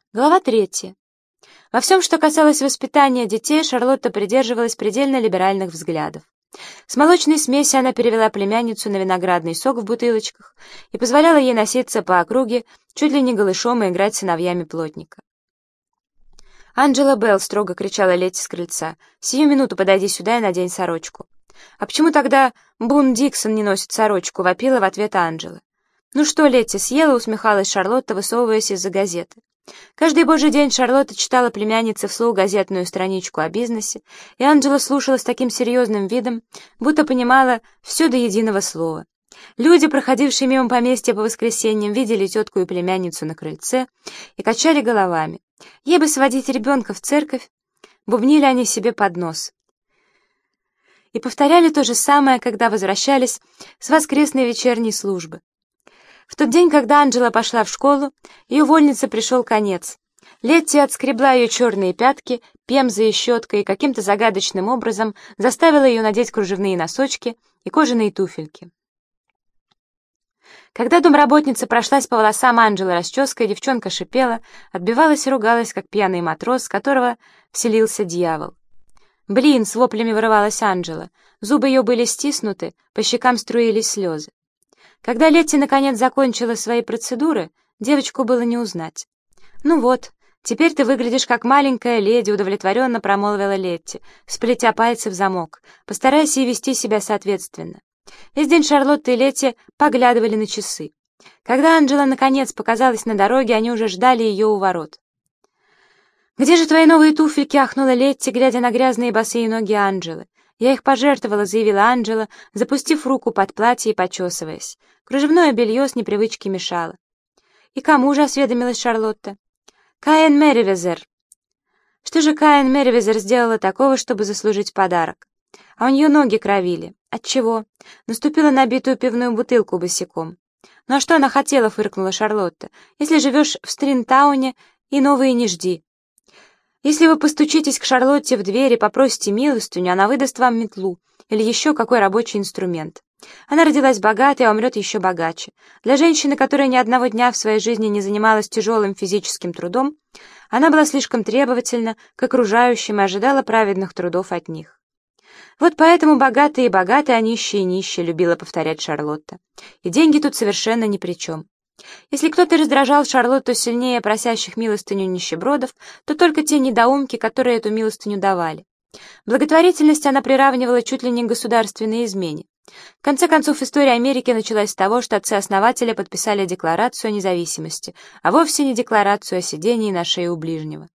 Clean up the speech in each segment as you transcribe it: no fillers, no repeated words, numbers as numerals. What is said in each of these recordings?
Глава 3. Во всем, что касалось воспитания детей, Шарлотта придерживалась предельно либеральных взглядов. С молочной смеси она перевела племянницу на виноградный сок в бутылочках и позволяла ей носиться по округе чуть ли не голышом и играть с сыновьями плотника. «Анджела Белл!» — строго кричала Летти с крыльца. «Сию минуту подойди сюда и надень сорочку». «А почему тогда Бун Диксон не носит сорочку?» — вопила в ответ Анджела. «Ну что, Летти, съела?» — усмехалась Шарлотта, высовываясь из-за газеты. Каждый божий день Шарлотта читала племяннице вслух газетную страничку о бизнесе, и Анджела слушала с таким серьезным видом, будто понимала все до единого слова. Люди, проходившие мимо поместья по воскресеньям, видели тетку и племянницу на крыльце и качали головами. Ей бы сводить ребенка в церковь, бубнили они себе под нос. И повторяли то же самое, когда возвращались с воскресной вечерней службы. В тот день, когда Анджела пошла в школу, ее вольнице пришел конец. Летти отскребла ее черные пятки пемзой и щеткой и каким-то загадочным образом заставила ее надеть кружевные носочки и кожаные туфельки. Когда домработница прошлась по волосам Анджелы расческой, девчонка шипела, отбивалась и ругалась, как пьяный матрос, с которого вселился дьявол. «Блин!» — с воплями вырывалась Анджела. Зубы ее были стиснуты, по щекам струились слезы. Когда Летти наконец закончила свои процедуры, девочку было не узнать. «Ну вот, теперь ты выглядишь как маленькая леди», — удовлетворенно промолвила Летти, сплетя пальцы в замок. «Постарайся и вести себя соответственно». Весь день Шарлотта и Летти поглядывали на часы. Когда Анджела наконец показалась на дороге, они уже ждали ее у ворот. «Где же твои новые туфельки?» — ахнула Летти, глядя на грязные босые ноги Анджелы. «Я их пожертвовала», — заявила Анджела, запустив руку под платье и почесываясь. Кружевное белье с непривычки мешало. «И кому же?» — осведомилась Шарлотта. «Каэн Мерривезер». Что же Каэн Мерривезер сделала такого, чтобы заслужить подарок? А у нее ноги кровили. Отчего? Наступила на битую пивную бутылку босиком. «Ну а что она хотела?» — фыркнула Шарлотта. «Если живешь в Стринтауне, и новые не жди. Если вы постучитесь к Шарлотте в дверь и попросите милостыню, она выдаст вам метлу или еще какой рабочий инструмент. Она родилась богатой, а умрет еще богаче. Для женщины, которая ни одного дня в своей жизни не занималась тяжелым физическим трудом, она была слишком требовательна к окружающим и ожидала праведных трудов от них. «Вот поэтому богатые и богатые, а нищие и нищие», — любила повторять Шарлотта. «И деньги тут совершенно ни при чем». Если кто-то раздражал Шарлотту сильнее просящих милостыню нищебродов, то только те недоумки, которые эту милостыню давали. Благотворительность она приравнивала чуть ли не к государственной измене. В конце концов, история Америки началась с того, что отцы-основатели подписали Декларацию о независимости, а вовсе не Декларацию о сидении на шее у ближнего.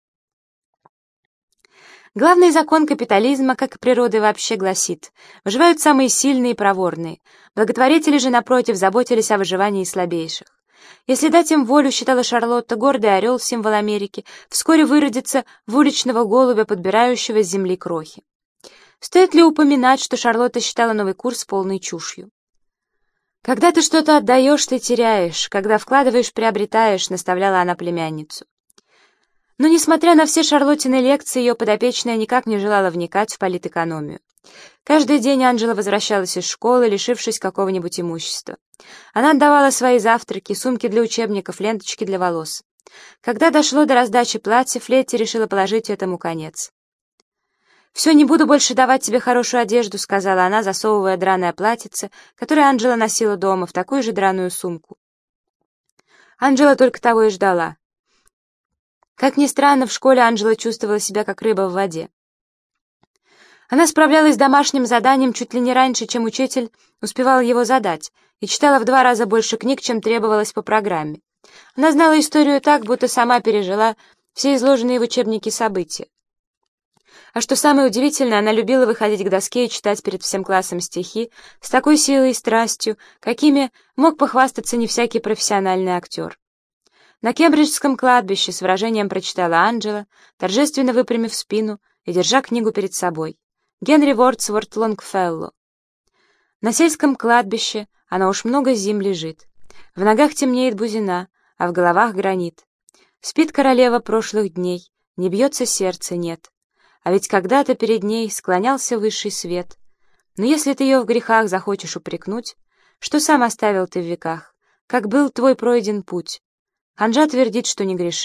Главный закон капитализма, как и природы вообще, гласит: выживают самые сильные и проворные. Благотворители же, напротив, заботились о выживании слабейших. Если дать им волю, считала Шарлотта, гордый орел, символ Америки, вскоре выродится в уличного голубя, подбирающего с земли крохи. Стоит ли упоминать, что Шарлотта считала новый курс полной чушью? «Когда ты что-то отдаешь, ты теряешь, когда вкладываешь, приобретаешь», — наставляла она племянницу. Но, несмотря на все Шарлоттины лекции, ее подопечная никак не желала вникать в политэкономию. Каждый день Анджела возвращалась из школы, лишившись какого-нибудь имущества. Она отдавала свои завтраки, сумки для учебников, ленточки для волос. Когда дошло до раздачи платьев, Летти решила положить этому конец. «Все, не буду больше давать тебе хорошую одежду», — сказала она, засовывая драное платьице, которое Анджела носила дома, в такую же драную сумку. Анджела только того и ждала. Как ни странно, в школе Анджела чувствовала себя как рыба в воде. Она справлялась с домашним заданием чуть ли не раньше, чем учитель успевал его задать, и читала в 2 раза больше книг, чем требовалось по программе. Она знала историю так, будто сама пережила все изложенные в учебнике события. А что самое удивительное, она любила выходить к доске и читать перед всем классом стихи с такой силой и страстью, какими мог похвастаться не всякий профессиональный актер. На Кембриджском кладбище с выражением прочитала Анджела, торжественно выпрямив спину и держа книгу перед собой. Генри Вордсворт Лонгфелло. На сельском кладбище она уж много зим лежит. В ногах темнеет бузина, а в головах гранит. Спит королева прошлых дней, не бьется сердце, нет. А ведь когда-то перед ней склонялся высший свет. Но если ты ее в грехах захочешь упрекнуть, что сам оставил ты в веках, как был твой пройден путь? Ханжа твердит, что не грешил,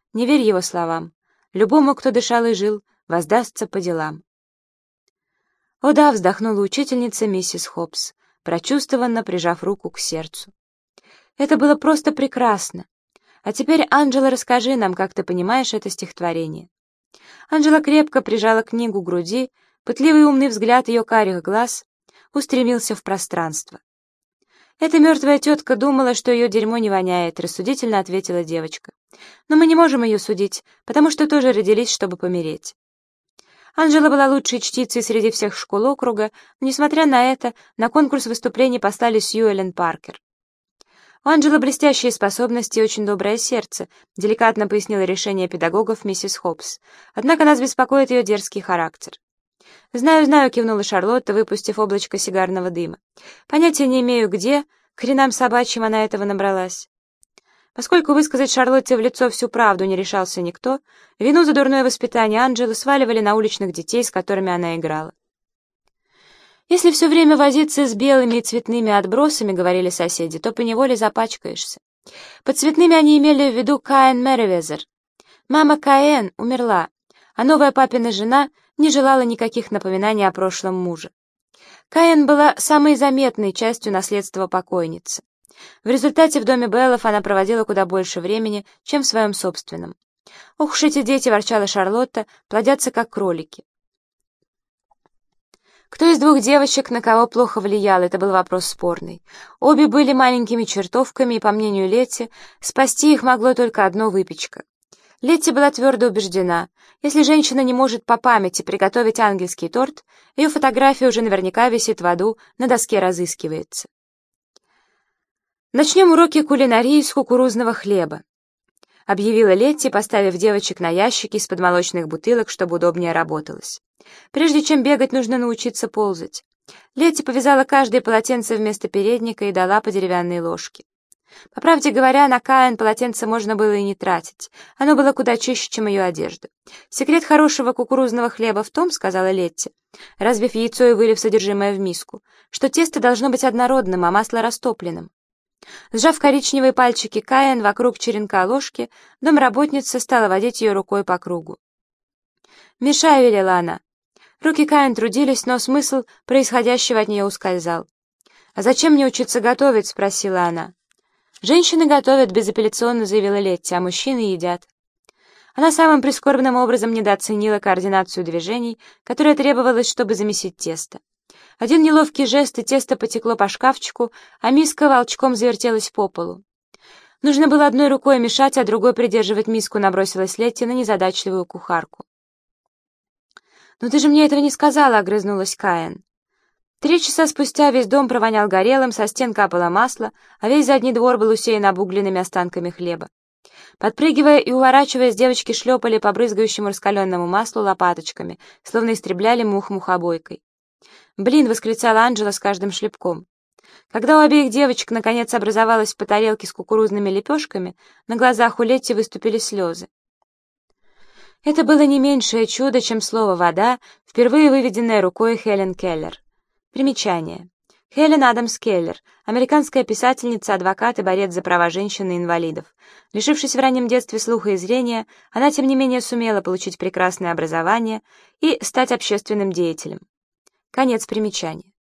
Не верь его словам. Любому, кто дышал и жил, воздастся по делам. «О да», — вздохнула учительница миссис Хопс, прочувствованно прижав руку к сердцу. «Это было просто прекрасно. А теперь, Анджела, расскажи нам, как ты понимаешь это стихотворение». Анджела крепко прижала книгу к груди, пытливый умный взгляд ее карих глаз устремился в пространство. «Эта мертвая тетка думала, что ее дерьмо не воняет», — рассудительно ответила девочка. «Но мы не можем ее судить, потому что тоже родились, чтобы помереть». Анджела была лучшей чтицей среди всех школ округа, но, несмотря на это, на конкурс выступлений послали Сью Эллен Паркер. «У Анджелы блестящие способности и очень доброе сердце», — деликатно пояснила решение педагогов миссис Хопс. «Однако нас беспокоит ее дерзкий характер». «Знаю, знаю», — кивнула Шарлотта, выпустив облачко сигарного дыма. «Понятия не имею, где, к хренам собачьим она этого набралась». Поскольку высказать Шарлотте в лицо всю правду не решался никто, вину за дурное воспитание Анджелы сваливали на уличных детей, с которыми она играла. «Если все время возиться с белыми и цветными отбросами, — говорили соседи, — то поневоле запачкаешься». Под цветными они имели в виду Каэн Мерривезер. Мама Каэн умерла, а новая папина жена не желала никаких напоминаний о прошлом муже. Каэн была самой заметной частью наследства покойницы. В результате в доме Беллов она проводила куда больше времени, чем в своем собственном. «Ох уж эти дети!» — ворчала Шарлотта, — «плодятся как кролики». Кто из двух девочек на кого плохо влиял, это был вопрос спорный. Обе были маленькими чертовками, и, по мнению Летти, спасти их могло только одно — выпечка. Летти была твердо убеждена, если женщина не может по памяти приготовить ангельский торт, ее фотография уже наверняка висит в аду, на доске разыскивается. «Начнем уроки кулинарии с кукурузного хлеба», — объявила Летти, поставив девочек на ящики из-под молочных бутылок, чтобы удобнее работалось. «Прежде чем бегать, нужно научиться ползать». Летти повязала каждое полотенце вместо передника и дала по деревянной ложке. По правде говоря, на Каэн полотенце можно было и не тратить. Оно было куда чище, чем ее одежда. «Секрет хорошего кукурузного хлеба в том, — сказала Летти, разбив яйцо и вылив содержимое в миску, — что тесто должно быть однородным, а масло растопленным». Сжав коричневые пальчики Каэн вокруг черенка ложки, домработница стала водить ее рукой по кругу. «Мешай», — велела она. Руки Каэн трудились, но смысл происходящего от нее ускользал. «А зачем мне учиться готовить?» — спросила она. «Женщины готовят», — безапелляционно заявила Летти, — «а мужчины едят». Она самым прискорбным образом недооценила координацию движений, которая требовалась, чтобы замесить тесто. Один неловкий жест, и тесто потекло по шкафчику, а миска волчком завертелась по полу. Нужно было одной рукой мешать, а другой придерживать миску, набросилась Летти на незадачливую кухарку. «Но ты же мне этого не сказала», — огрызнулась Каэн. 3 часа спустя весь дом провонял горелым, со стен капало масло, а весь задний двор был усеян обугленными останками хлеба. Подпрыгивая и уворачиваясь, девочки шлепали по брызгающему раскаленному маслу лопаточками, словно истребляли мух мухобойкой. «Блин!» — восклицала Анджела с каждым шлепком. Когда у обеих девочек наконец образовалась по тарелке с кукурузными лепешками, на глазах у Летти выступили слезы. Это было не меньшее чудо, чем слово «вода», впервые выведенное рукой Хелен Келлер. Примечание. Хелен Адамс Келлер, американская писательница, адвокат и борец за права женщин и инвалидов. Лишившись в раннем детстве слуха и зрения, она, тем не менее, сумела получить прекрасное образование и стать общественным деятелем. Конец примечания.